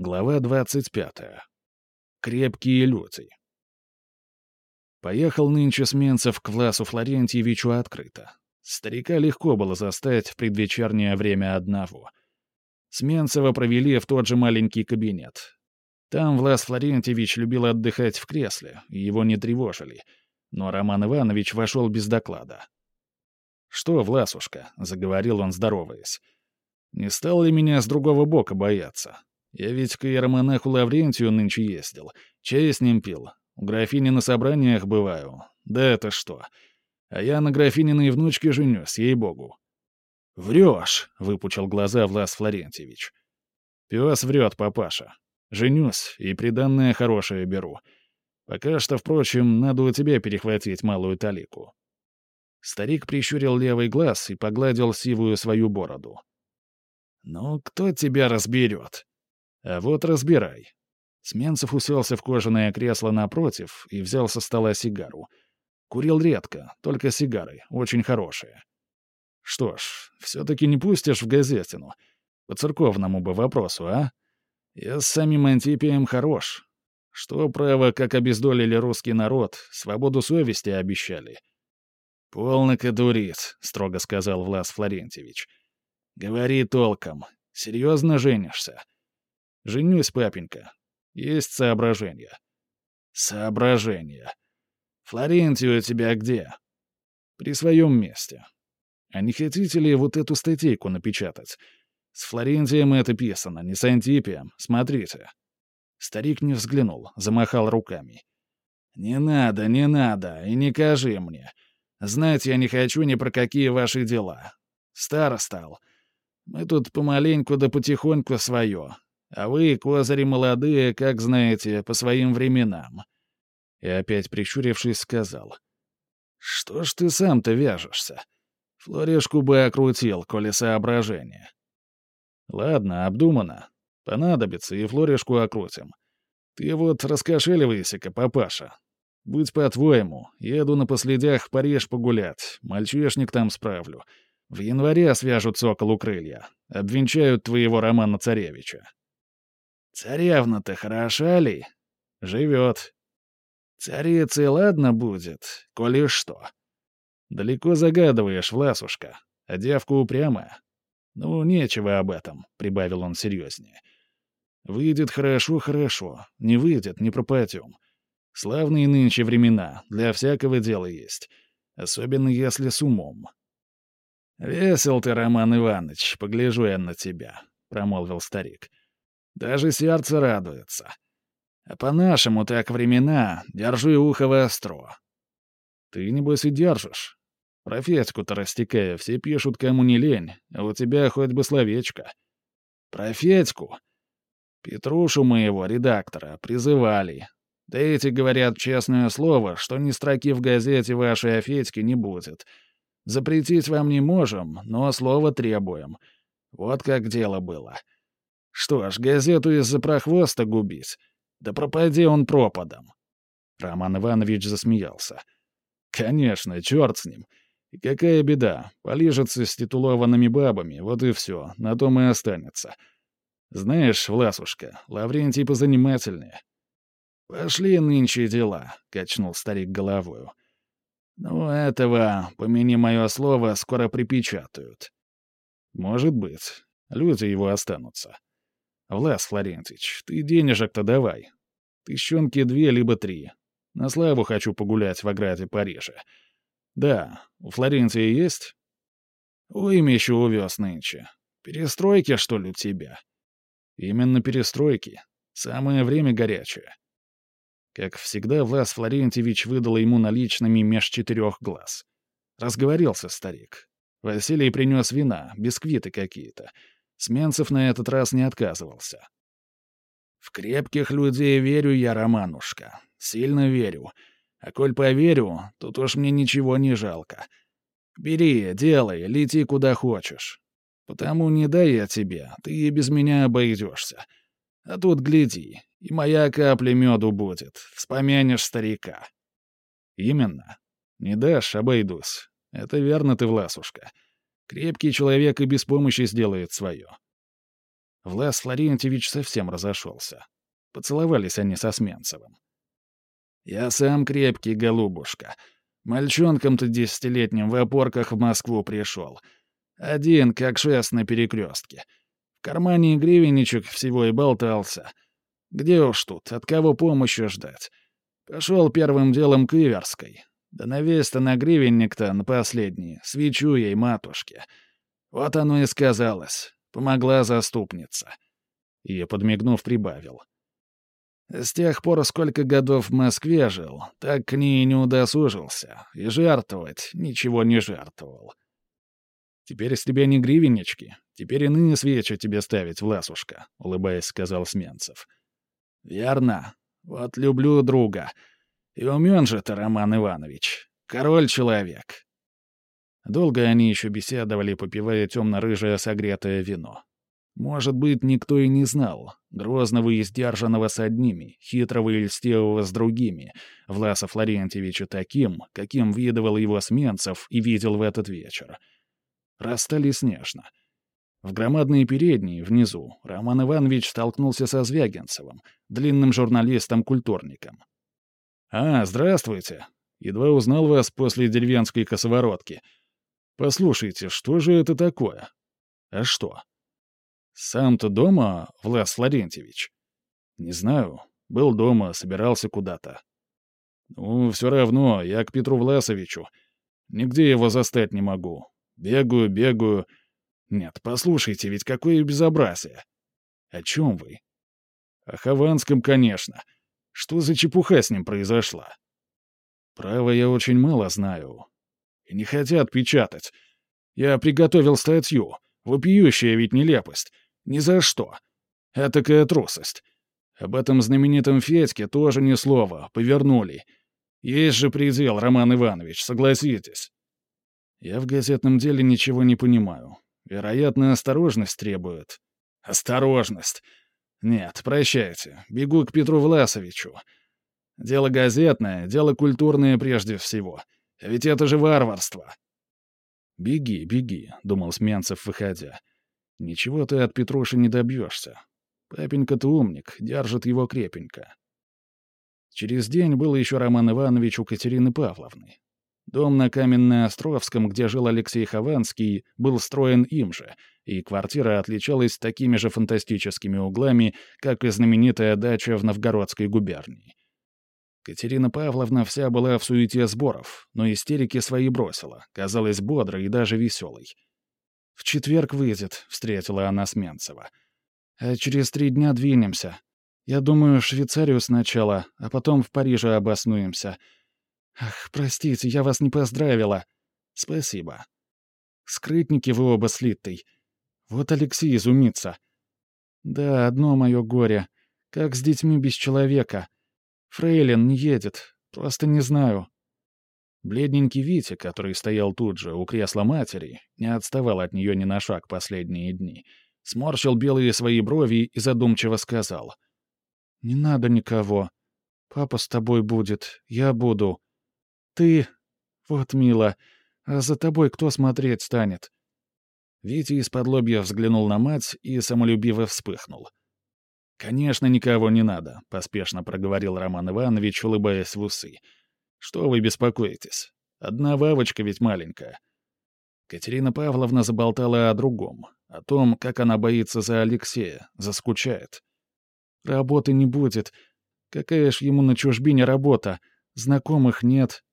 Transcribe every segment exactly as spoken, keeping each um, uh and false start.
Глава двадцать пятая. Крепкие люди. Поехал нынче Сменцев к Власу Флорентьевичу открыто. Старика легко было застать в предвечернее время одного. Сменцева провели в тот же маленький кабинет. Там Влас Флорентьевич любил отдыхать в кресле, и его не тревожили. Но Роман Иванович вошел без доклада. «Что, Власушка?» — заговорил он, здороваясь. «Не стал ли меня с другого бока бояться? Я ведь к иеромонаху Лаврентию нынче ездил, чай с ним пил, у графини на собраниях бываю. Да это что? А я на графининой внучке женюсь, ей-богу». «Врешь!» — выпучил глаза Влас Флорентьевич. «Пес врет, папаша. Женюсь и приданное хорошее беру. Пока что, впрочем, надо у тебя перехватить малую талику». Старик прищурил левый глаз и погладил сивую свою бороду. «Ну, кто тебя разберет?» «А вот разбирай». Сменцев уселся в кожаное кресло напротив и взял со стола сигару. Курил редко, только сигары, очень хорошие. «Что ж, все-таки не пустишь в газетину? По церковному бы вопросу, а? Я с самим Антипием хорош. Что, право, как обездолили русский народ, свободу совести обещали?» «Полно-ка дурит», — строго сказал Влас Флорентьевич. «Говори толком. Серьезно женишься?» «Женюсь, папенька. Есть соображения». «Соображения. Флорентий у тебя где?» «При своем месте. А не хотите ли вот эту статейку напечатать? С Флорентием это писано, не с Антипием. Смотрите». Старик не взглянул, замахал руками. «Не надо, не надо, и не кажи мне. Знать я не хочу ни про какие ваши дела. Стар стал. Мы тут помаленьку да потихоньку свое. А вы, козыри молодые, как знаете, по своим временам». И опять прищурившись, сказал. «Что ж ты сам-то вяжешься? Флорешку бы окрутил, коли соображение». «Ладно, обдумано. Понадобится, и Флорешку окрутим. Ты вот раскошеливайся-ка, папаша. Будь по-твоему, еду на последях в Париж погулять, мальчишник там справлю. В январе свяжут соколу крылья, обвенчают твоего Романа-царевича». «Царевна-то хороша ли?» «Живет». «Царицей ладно будет, коли что». «Далеко загадываешь, Власушка, а девка упрямая». «Ну, нечего об этом», — прибавил он серьезнее. «Выйдет хорошо-хорошо, не выйдет, не пропадем. Славные нынче времена, для всякого дела есть, особенно если с умом». «Весел ты, Роман Иванович, погляжу я на тебя», — промолвил старик. «Даже сердце радуется. А по-нашему так времена, держи ухо востро». «Ты, небось, и держишь. Про Федьку-то растекая, все пишут, кому не лень, а у тебя хоть бы словечко». «Про Федьку? Петрушу моего, редактора, призывали. Да эти говорят честное слово, что ни строки в газете вашей о Федьке не будет. Запретить вам не можем, но слово требуем. Вот как дело было. Что ж, газету из-за прохвоста губить? Да пропади он пропадом». Роман Иванович засмеялся. «Конечно, черт с ним. И какая беда, полижется с титулованными бабами, вот и все, на том и останется. Знаешь, Власушка, Лаврентий позанимательнее». «Пошли нынче дела», — качнул старик головою. «Ну, этого, помяни мое слово, скоро припечатают». «Может быть. Люди его останутся. Влас Флорентич, ты денежек-то давай. Тыщенки две либо три. На славу хочу погулять в ограде Парижа. Да, у Флорентия есть?» «Уймищу увез нынче. Перестройки, что ли, у тебя?» «Именно перестройки. Самое время горячее». Как всегда, Влас Флорентьевич выдал ему наличными меж четырех глаз. Разговорился старик. Василий принес вина, бисквиты какие-то. Сменцев на этот раз не отказывался. «В крепких людей верю я, Романушка. Сильно верю. А коль поверю, тут уж мне ничего не жалко. Бери, делай, лети куда хочешь. Потому не дай я тебе, ты и без меня обойдешься. А тут гляди, и моя капля меду будет, вспомянешь старика». «Именно. Не дашь — обойдусь. Это верно ты, Власушка. Крепкий человек и без помощи сделает свое». Влас Флорентьевич совсем разошелся. Поцеловались они со Сменцевым. «Я сам крепкий, голубушка. Мальчонком-то десятилетним в опорках в Москву пришел. Один, как шест на перекрестке. В кармане гривенничек всего и болтался. Где уж тут, от кого помощи ждать? Пошел первым делом к Иверской. Да навесь-то на гривенник-то, на последний, свечу ей, матушке. Вот оно и сказалось. Помогла заступница». И, подмигнув, прибавил. «С тех пор, сколько годов в Москве жил, так к ней не удосужился. И жертвовать ничего не жертвовал». «Теперь с тебя не гривеннички. Теперь иные свечи тебе ставить, Власушка», — улыбаясь, сказал Сменцев. «Верно. Вот люблю друга. И умен же ты, Роман Иванович. Король-человек». Долго они еще беседовали, попивая темно-рыжее согретое вино. Может быть, никто и не знал. Грозного и сдержанного с одними, хитрого и льстивого с другими, Власа Флорентьевича таким, каким видывал его Сменцев и видел в этот вечер. Расстались нежно. В громадной передней, внизу, Роман Иванович столкнулся со Звягинцевым, длинным журналистом-культурником. «А, здравствуйте. Едва узнал вас после деревенской косоворотки. Послушайте, что же это такое? А что? Сам-то дома, Влас Флорентьевич? Не знаю. Был дома, собирался куда-то. Ну, все равно, я к Петру Власовичу. Нигде его застать не могу. Бегаю, бегаю. Нет, послушайте, ведь какое безобразие. О чем вы? О Хованском, конечно. Что за чепуха с ним произошла? Право, я очень мало знаю. И не хотят печатать. Я приготовил статью. Вопиющая ведь нелепость. Ни за что. Этакая трусость. Об этом знаменитом Федьке тоже ни слова. Повернули. Есть же предел, Роман Иванович, согласитесь. Я в газетном деле ничего не понимаю. Вероятно, осторожность требует. Осторожность. Нет, прощайте. Бегу к Петру Власовичу. Дело газетное, дело культурное прежде всего. Ведь это же варварство. «Беги, беги», — думал Сменцев, выходя. «Ничего ты от Петруши не добьешься. Папенька-то умник, держит его крепенько». Через день был еще Роман Иванович у Катерины Павловны. Дом на Каменноостровском, где жил Алексей Хованский, был строен им же, и квартира отличалась такими же фантастическими углами, как и знаменитая дача в Новгородской губернии. Катерина Павловна вся была в суете сборов, но истерики свои бросила, казалась бодрой и даже веселой. «В четверг выйдет», — встретила она Сменцева. «А через три дня двинемся. Я думаю, в Швейцарию сначала, а потом в Париже обоснуемся. Ах, простите, я вас не поздравила». «Спасибо». «Скрытники вы оба слитый. Вот Алексей изумится». «Да, одно мое горе. Как с детьми без человека. Фрейлин не едет. Просто не знаю». Бледненький Витя, который стоял тут же, у кресла матери, не отставал от нее ни на шаг последние дни, сморщил белые свои брови и задумчиво сказал. «Не надо никого. Папа с тобой будет, я буду. Ты... Вот, мило. А за тобой кто смотреть станет?» Витя из-под лобья взглянул на мать и самолюбиво вспыхнул. «Конечно, никого не надо», — поспешно проговорил Роман Иванович, улыбаясь в усы. «Что вы беспокоитесь? Одна Вавочка ведь маленькая». Катерина Павловна заболтала о другом, о том, как она боится за Алексея, заскучает. «Работы не будет. Какая ж ему на чужбине работа? Знакомых нет».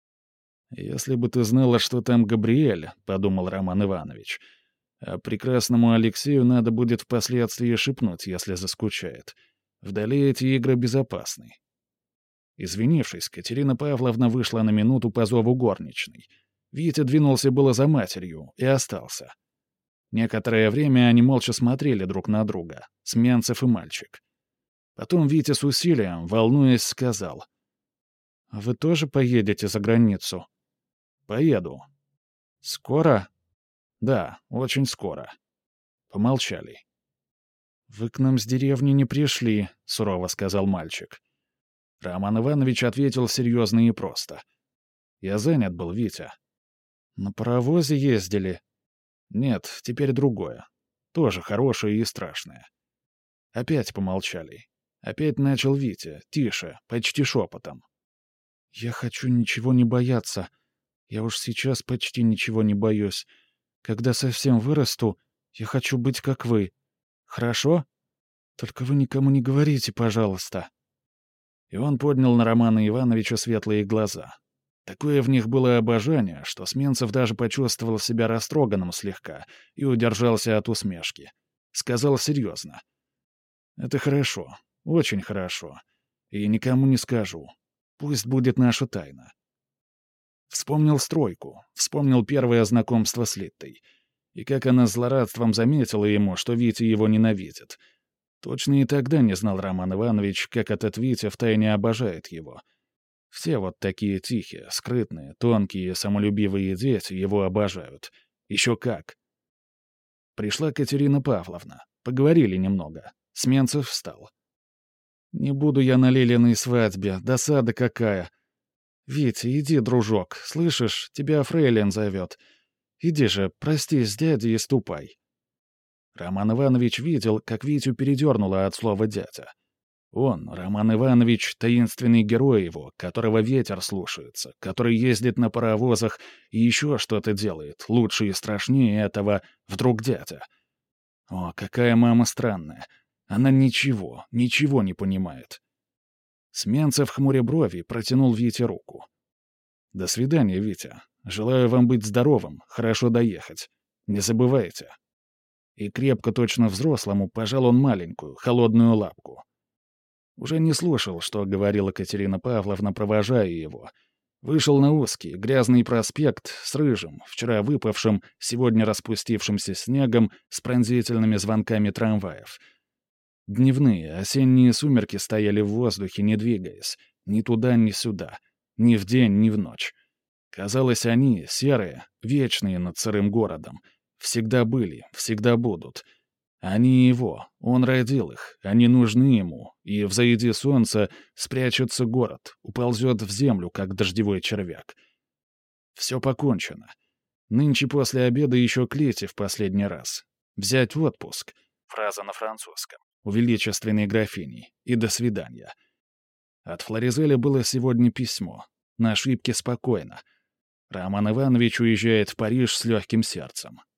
«Если бы ты знала, что там Габриэль», — подумал Роман Иванович, — «а прекрасному Алексею надо будет впоследствии шепнуть, если заскучает. Вдали эти игры безопасны». Извинившись, Катерина Павловна вышла на минуту по зову горничной. Витя двинулся было за матерью и остался. Некоторое время они молча смотрели друг на друга, Сменцев и мальчик. Потом Витя с усилием, волнуясь, сказал. «А вы тоже поедете за границу?» «Поеду». «Скоро?» «Да, очень скоро». Помолчали. «Вы к нам с деревни не пришли», — сурово сказал мальчик. Роман Иванович ответил серьезно и просто. «Я занят был, Витя». «На паровозе ездили?» «Нет, теперь другое». тоже хорошее и страшное. Опять помолчали. Опять начал Витя, тише, почти шепотом. «Я хочу ничего не бояться. Я уж сейчас почти ничего не боюсь. Когда совсем вырасту, я хочу быть как вы. Хорошо? Только вы никому не говорите, пожалуйста». И он поднял на Романа Ивановича светлые глаза. Такое в них было обожание, что Сменцев даже почувствовал себя растроганным слегка и удержался от усмешки. Сказал серьезно. «Это хорошо, очень хорошо. И никому не скажу. Пусть будет наша тайна». Вспомнил стройку, вспомнил первое знакомство с Литтой. И как она злорадством заметила ему, что Витя его ненавидит. Точно и тогда не знал Роман Иванович, как этот Витя втайне обожает его. Все вот такие тихие, скрытные, тонкие, самолюбивые дети его обожают. Еще как. Пришла Катерина Павловна. Поговорили немного. Сменцев встал. «Не буду я на Лилиной свадьбе, досада какая. Витя, иди, дружок, слышишь, тебя фрейлин зовет. Иди же, простись с дядей и ступай». Роман Иванович видел, как Витю передернуло от слова «дядя». Он, Роман Иванович, таинственный герой его, которого ветер слушается, который ездит на паровозах и еще что-то делает, лучше и страшнее этого, вдруг дядя. О, какая мама странная. Она ничего, ничего не понимает. Сменцев, хмуря брови, протянул Вите руку. «До свидания, Витя. Желаю вам быть здоровым, хорошо доехать. Не забывайте». И крепко, точно взрослому, пожал он маленькую, холодную лапку. Уже не слушал, что говорила Катерина Павловна, провожая его. Вышел на узкий, грязный проспект с рыжим, вчера выпавшим, сегодня распустившимся снегом с пронзительными звонками трамваев. Дневные, осенние сумерки стояли в воздухе, не двигаясь, ни туда, ни сюда, ни в день, ни в ночь. Казалось, они, серые, вечные над сырым городом, всегда были, всегда будут. Они его, он родил их, они нужны ему, и, взойди солнце, спрячется город, уползет в землю, как дождевой червяк. Все покончено. Нынче после обеда еще к Лете в последний раз. Взять отпуск. Фраза на французском. У величественной графини. И до свидания. От Флоризеля было сегодня письмо. На ошибке спокойно. Роман Иванович уезжает в Париж с легким сердцем.